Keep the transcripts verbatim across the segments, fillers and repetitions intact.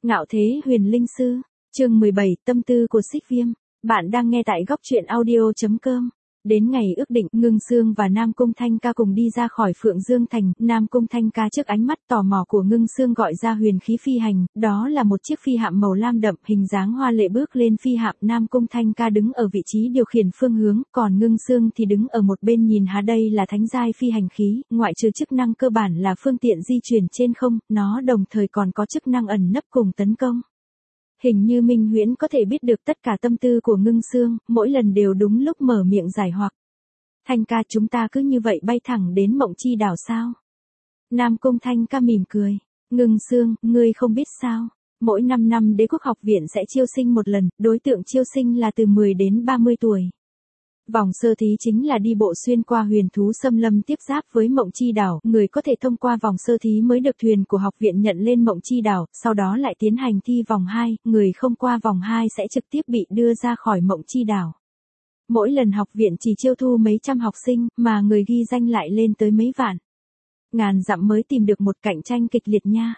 Ngạo thế huyền linh sư, chương mười bảy, tâm tư của Xích Viêm. Bạn đang nghe tại góc truyện audio chấm com. Đến ngày ước định, Ngưng Sương và Nam Cung Thanh Ca cùng đi ra khỏi Phượng Dương Thành. Nam Cung Thanh Ca trước ánh mắt tò mò của Ngưng Sương gọi ra huyền khí phi hành, đó là một chiếc phi hạm màu lam đậm, hình dáng hoa lệ. Bước lên phi hạm, Nam Cung Thanh Ca đứng ở vị trí điều khiển phương hướng, còn Ngưng Sương thì đứng ở một bên nhìn há. Đây là thánh giai phi hành khí, ngoại trừ chức năng cơ bản là phương tiện di chuyển trên không, nó đồng thời còn có chức năng ẩn nấp cùng tấn công. Hình như Minh Huyễn có thể biết được tất cả tâm tư của Ngưng Sương, mỗi lần đều đúng lúc mở miệng giải hoặc. Thanh ca, chúng ta cứ như vậy bay thẳng đến Mộng Chi đảo sao? Nam Cung Thanh Ca mỉm cười. Ngưng Sương, ngươi không biết sao? Mỗi năm năm Đế Quốc Học Viện sẽ chiêu sinh một lần, đối tượng chiêu sinh là từ mười đến ba mươi tuổi. Vòng sơ thí chính là đi bộ xuyên qua huyền thú xâm lâm tiếp giáp với Mộng Chi đảo, người có thể thông qua vòng sơ thí mới được thuyền của học viện nhận lên Mộng Chi đảo, sau đó lại tiến hành thi vòng hai, người không qua vòng hai sẽ trực tiếp bị đưa ra khỏi Mộng Chi đảo. Mỗi lần học viện chỉ chiêu thu mấy trăm học sinh, mà người ghi danh lại lên tới mấy vạn. Ngàn dặm mới tìm được một cạnh tranh kịch liệt nha.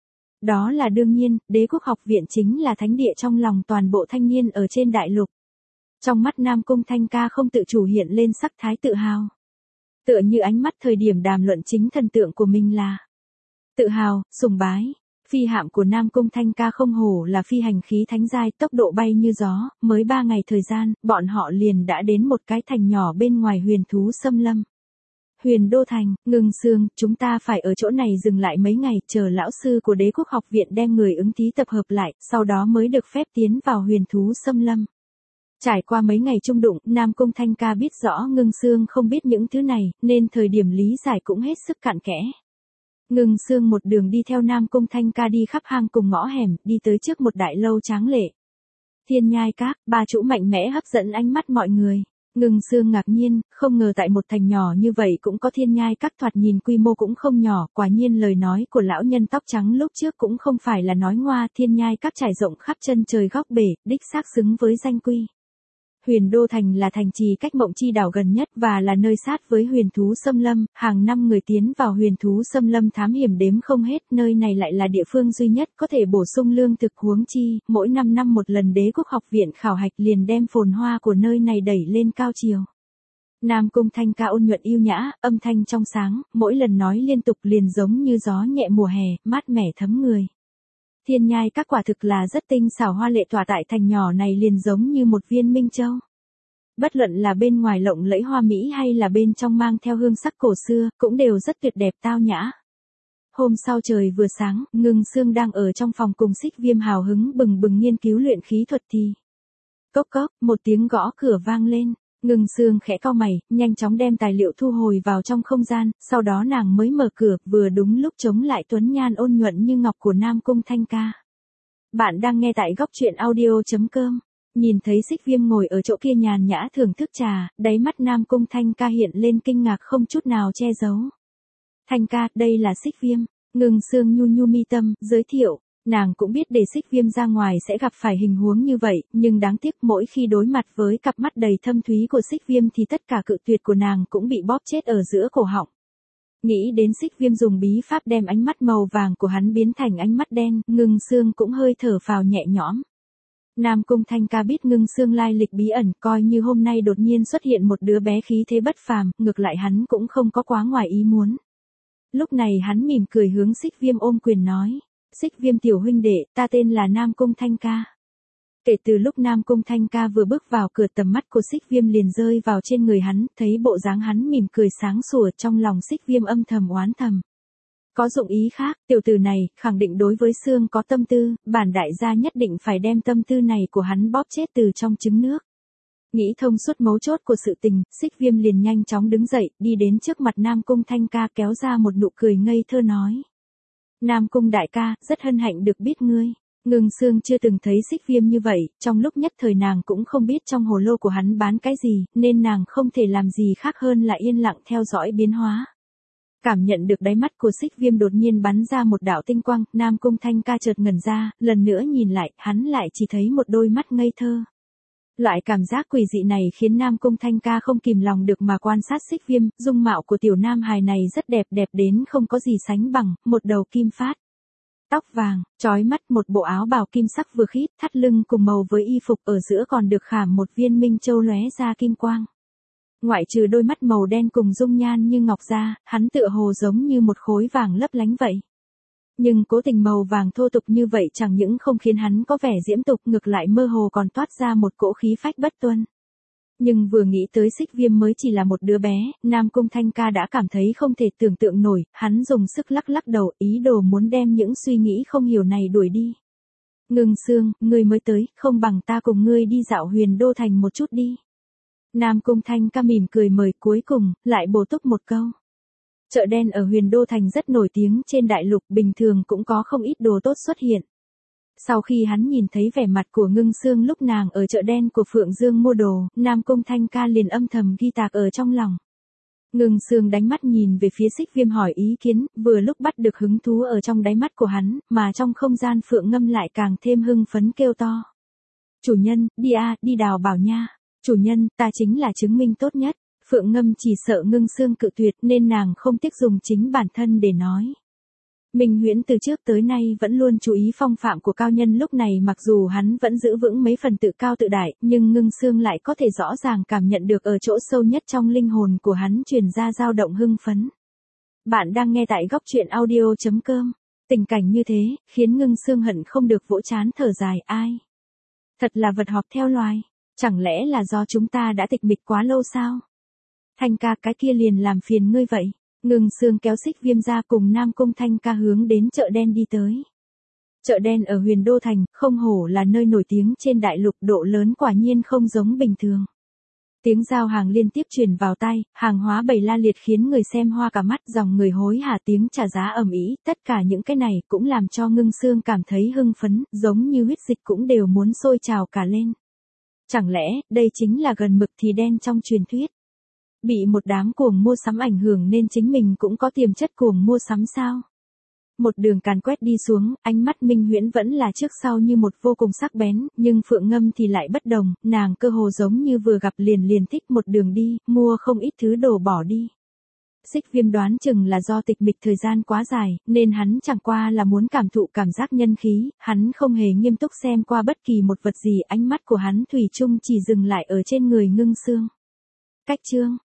Đó là đương nhiên, Đế Quốc Học Viện chính là thánh địa trong lòng toàn bộ thanh niên ở trên đại lục. Trong mắt Nam Cung Thanh Ca không tự chủ hiện lên sắc thái tự hào. Tựa như ánh mắt thời điểm đàm luận chính thần tượng của mình là tự hào, sùng bái. Phi hạm của Nam Cung Thanh Ca không hổ là phi hành khí thánh giai, tốc độ bay như gió, mới ba ngày thời gian, bọn họ liền đã đến một cái thành nhỏ bên ngoài huyền thú xâm lâm. Huyền Đô Thành, Ngưng Sương, chúng ta phải ở chỗ này dừng lại mấy ngày, chờ lão sư của Đế Quốc Học Viện đem người ứng thí tập hợp lại, sau đó mới được phép tiến vào huyền thú xâm lâm. Trải qua mấy ngày chung đụng, Nam Cung Thanh Ca biết rõ Ngưng Sương không biết những thứ này, nên thời điểm lý giải cũng hết sức cặn kẽ. Ngưng Sương một đường đi theo Nam Cung Thanh Ca đi khắp hang cùng ngõ hẻm, đi tới trước một đại lâu tráng lệ. Thiên Nhai Các, ba chữ mạnh mẽ hấp dẫn ánh mắt mọi người. Ngưng Sương ngạc nhiên, không ngờ tại một thành nhỏ như vậy cũng có Thiên Nhai Các, thoạt nhìn quy mô cũng không nhỏ, quả nhiên lời nói của lão nhân tóc trắng lúc trước cũng không phải là nói ngoa. Thiên Nhai Các trải rộng khắp chân trời góc bể, đích xác xứng với danh quy. Huyền Đô Thành là thành trì cách Mộng Chi đảo gần nhất và là nơi sát với huyền thú xâm lâm, hàng năm người tiến vào huyền thú xâm lâm thám hiểm đếm không hết, nơi này lại là địa phương duy nhất có thể bổ sung lương thực, huống chi, mỗi năm năm một lần Đế Quốc Học Viện khảo hạch liền đem phồn hoa của nơi này đẩy lên cao chiều. Nam Cung Thanh Ca ôn nhuận yêu nhã, âm thanh trong sáng, mỗi lần nói liên tục liền giống như gió nhẹ mùa hè, mát mẻ thấm người. Thiên Nhai Các quả thực là rất tinh xảo, hoa lệ tỏa tại thành nhỏ này liền giống như một viên minh châu. Bất luận là bên ngoài lộng lẫy hoa mỹ hay là bên trong mang theo hương sắc cổ xưa, cũng đều rất tuyệt đẹp tao nhã. Hôm sau trời vừa sáng, Ngưng Sương đang ở trong phòng cùng Xích Viêm hào hứng bừng bừng nghiên cứu luyện khí thuật thì cốc cốc, một tiếng gõ cửa vang lên. Ngưng Sương khẽ cau mày, nhanh chóng đem tài liệu thu hồi vào trong không gian, sau đó nàng mới mở cửa, vừa đúng lúc chống lại tuấn nhan ôn nhuận như ngọc của Nam Cung Thanh Ca. Bạn đang nghe tại góc truyện audio chấm com. Nhìn thấy Xích Viêm ngồi ở chỗ kia nhàn nhã thưởng thức trà, đáy mắt Nam Cung Thanh Ca hiện lên kinh ngạc không chút nào che giấu. Thanh ca, đây là Xích Viêm. Ngưng Sương nhu nhu mi tâm, giới thiệu. Nàng cũng biết để Xích Viêm ra ngoài sẽ gặp phải hình huống như vậy, nhưng đáng tiếc mỗi khi đối mặt với cặp mắt đầy thâm thúy của Xích Viêm thì tất cả cự tuyệt của nàng cũng bị bóp chết ở giữa cổ họng. Nghĩ đến Xích Viêm dùng bí pháp đem ánh mắt màu vàng của hắn biến thành ánh mắt đen, Ngưng Sương cũng hơi thở phào nhẹ nhõm. Nam Cung Thanh Ca biết Ngưng Sương lai lịch bí ẩn, coi như hôm nay đột nhiên xuất hiện một đứa bé khí thế bất phàm, ngược lại hắn cũng không có quá ngoài ý muốn. Lúc này hắn mỉm cười hướng Xích Viêm ôm quyền nói. Xích Viêm tiểu huynh đệ, ta tên là Nam Cung Thanh Ca. Kể từ lúc Nam Cung Thanh Ca vừa bước vào cửa, tầm mắt của Xích Viêm liền rơi vào trên người hắn, thấy bộ dáng hắn mỉm cười sáng sủa, trong lòng Xích Viêm âm thầm oán thầm. Có dụng ý khác, tiểu tử này, khẳng định đối với Sương có tâm tư, bản đại gia nhất định phải đem tâm tư này của hắn bóp chết từ trong trứng nước. Nghĩ thông suốt mấu chốt của sự tình, Xích Viêm liền nhanh chóng đứng dậy, đi đến trước mặt Nam Cung Thanh Ca kéo ra một nụ cười ngây thơ nói. Nam Cung đại ca, rất hân hạnh được biết ngươi. Ngưng Sương chưa từng thấy Xích Viêm như vậy, trong lúc nhất thời nàng cũng không biết trong hồ lô của hắn bán cái gì, nên nàng không thể làm gì khác hơn là yên lặng theo dõi biến hóa. Cảm nhận được đáy mắt của Xích Viêm đột nhiên bắn ra một đạo tinh quang, Nam Cung Thanh Ca chợt ngẩn ra, lần nữa nhìn lại, hắn lại chỉ thấy một đôi mắt ngây thơ. Loại cảm giác quỷ dị này khiến Nam Cung Thanh Ca không kìm lòng được mà quan sát Xích Viêm, dung mạo của tiểu nam hài này rất đẹp, đẹp đến không có gì sánh bằng, một đầu kim phát. Tóc vàng, trói mắt, một bộ áo bào kim sắc vừa khít, thắt lưng cùng màu với y phục, ở giữa còn được khảm một viên minh châu lóe ra kim quang. Ngoại trừ đôi mắt màu đen cùng dung nhan như ngọc ra, hắn tựa hồ giống như một khối vàng lấp lánh vậy. Nhưng cố tình màu vàng thô tục như vậy chẳng những không khiến hắn có vẻ diễm tục, ngược lại mơ hồ còn toát ra một cỗ khí phách bất tuân. Nhưng vừa nghĩ tới Xích Viêm mới chỉ là một đứa bé, Nam Cung Thanh Ca đã cảm thấy không thể tưởng tượng nổi, hắn dùng sức lắc lắc đầu, ý đồ muốn đem những suy nghĩ không hiểu này đuổi đi. Ngưng Sương, ngươi mới tới, không bằng ta cùng ngươi đi dạo Huyền Đô Thành một chút đi. Nam Cung Thanh Ca mỉm cười mời, cuối cùng lại bổ túc một câu. Chợ đen ở Huyền Đô Thành rất nổi tiếng trên đại lục, bình thường cũng có không ít đồ tốt xuất hiện. Sau khi hắn nhìn thấy vẻ mặt của Ngưng Sương lúc nàng ở chợ đen của Phượng Dương mua đồ, Nam Cung Thanh Ca liền âm thầm ghi tạc ở trong lòng. Ngưng Sương đánh mắt nhìn về phía Xích Viêm hỏi ý kiến, vừa lúc bắt được hứng thú ở trong đáy mắt của hắn, mà trong không gian Phượng Ngâm lại càng thêm hưng phấn kêu to. Chủ nhân, đi a, đi đào bảo nha. Chủ nhân, ta chính là chứng minh tốt nhất. Phượng Ngâm chỉ sợ Ngưng Sương cự tuyệt nên nàng không tiếc dùng chính bản thân để nói. Minh Huyễn từ trước tới nay vẫn luôn chú ý phong phạm của cao nhân, lúc này mặc dù hắn vẫn giữ vững mấy phần tự cao tự đại, nhưng Ngưng Sương lại có thể rõ ràng cảm nhận được ở chỗ sâu nhất trong linh hồn của hắn truyền ra dao động hưng phấn. Bạn đang nghe tại góc truyện audio chấm com. Tình cảnh như thế, khiến Ngưng Sương hận không được vỗ trán thở dài, ai? Thật là vật họp theo loài, chẳng lẽ là do chúng ta đã tịch mịch quá lâu sao? Thanh Ca, cái kia liền làm phiền ngươi vậy. Ngưng Sương kéo Xích Viêm ra cùng Nam Cung Thanh Ca hướng đến chợ đen đi tới. Chợ đen ở Huyền Đô Thành, không hổ là nơi nổi tiếng trên đại lục, độ lớn quả nhiên không giống bình thường. Tiếng giao hàng liên tiếp truyền vào tai, hàng hóa bày la liệt khiến người xem hoa cả mắt, dòng người hối hả tiếng trả giá ầm ĩ, tất cả những cái này cũng làm cho Ngưng Sương cảm thấy hưng phấn, giống như huyết dịch cũng đều muốn sôi trào cả lên. Chẳng lẽ, đây chính là gần mực thì đen trong truyền thuyết? Bị một đám cuồng mua sắm ảnh hưởng nên chính mình cũng có tiềm chất cuồng mua sắm sao? Một đường càn quét đi xuống, ánh mắt Minh Huyễn vẫn là trước sau như một, vô cùng sắc bén, nhưng Phượng Ngâm thì lại bất đồng, nàng cơ hồ giống như vừa gặp liền liền thích một đường đi, mua không ít thứ đồ bỏ đi. Xích Viêm đoán chừng là do tịch mịch thời gian quá dài, nên hắn chẳng qua là muốn cảm thụ cảm giác nhân khí, hắn không hề nghiêm túc xem qua bất kỳ một vật gì, ánh mắt của hắn thủy chung chỉ dừng lại ở trên người Ngưng Sương. Cách chương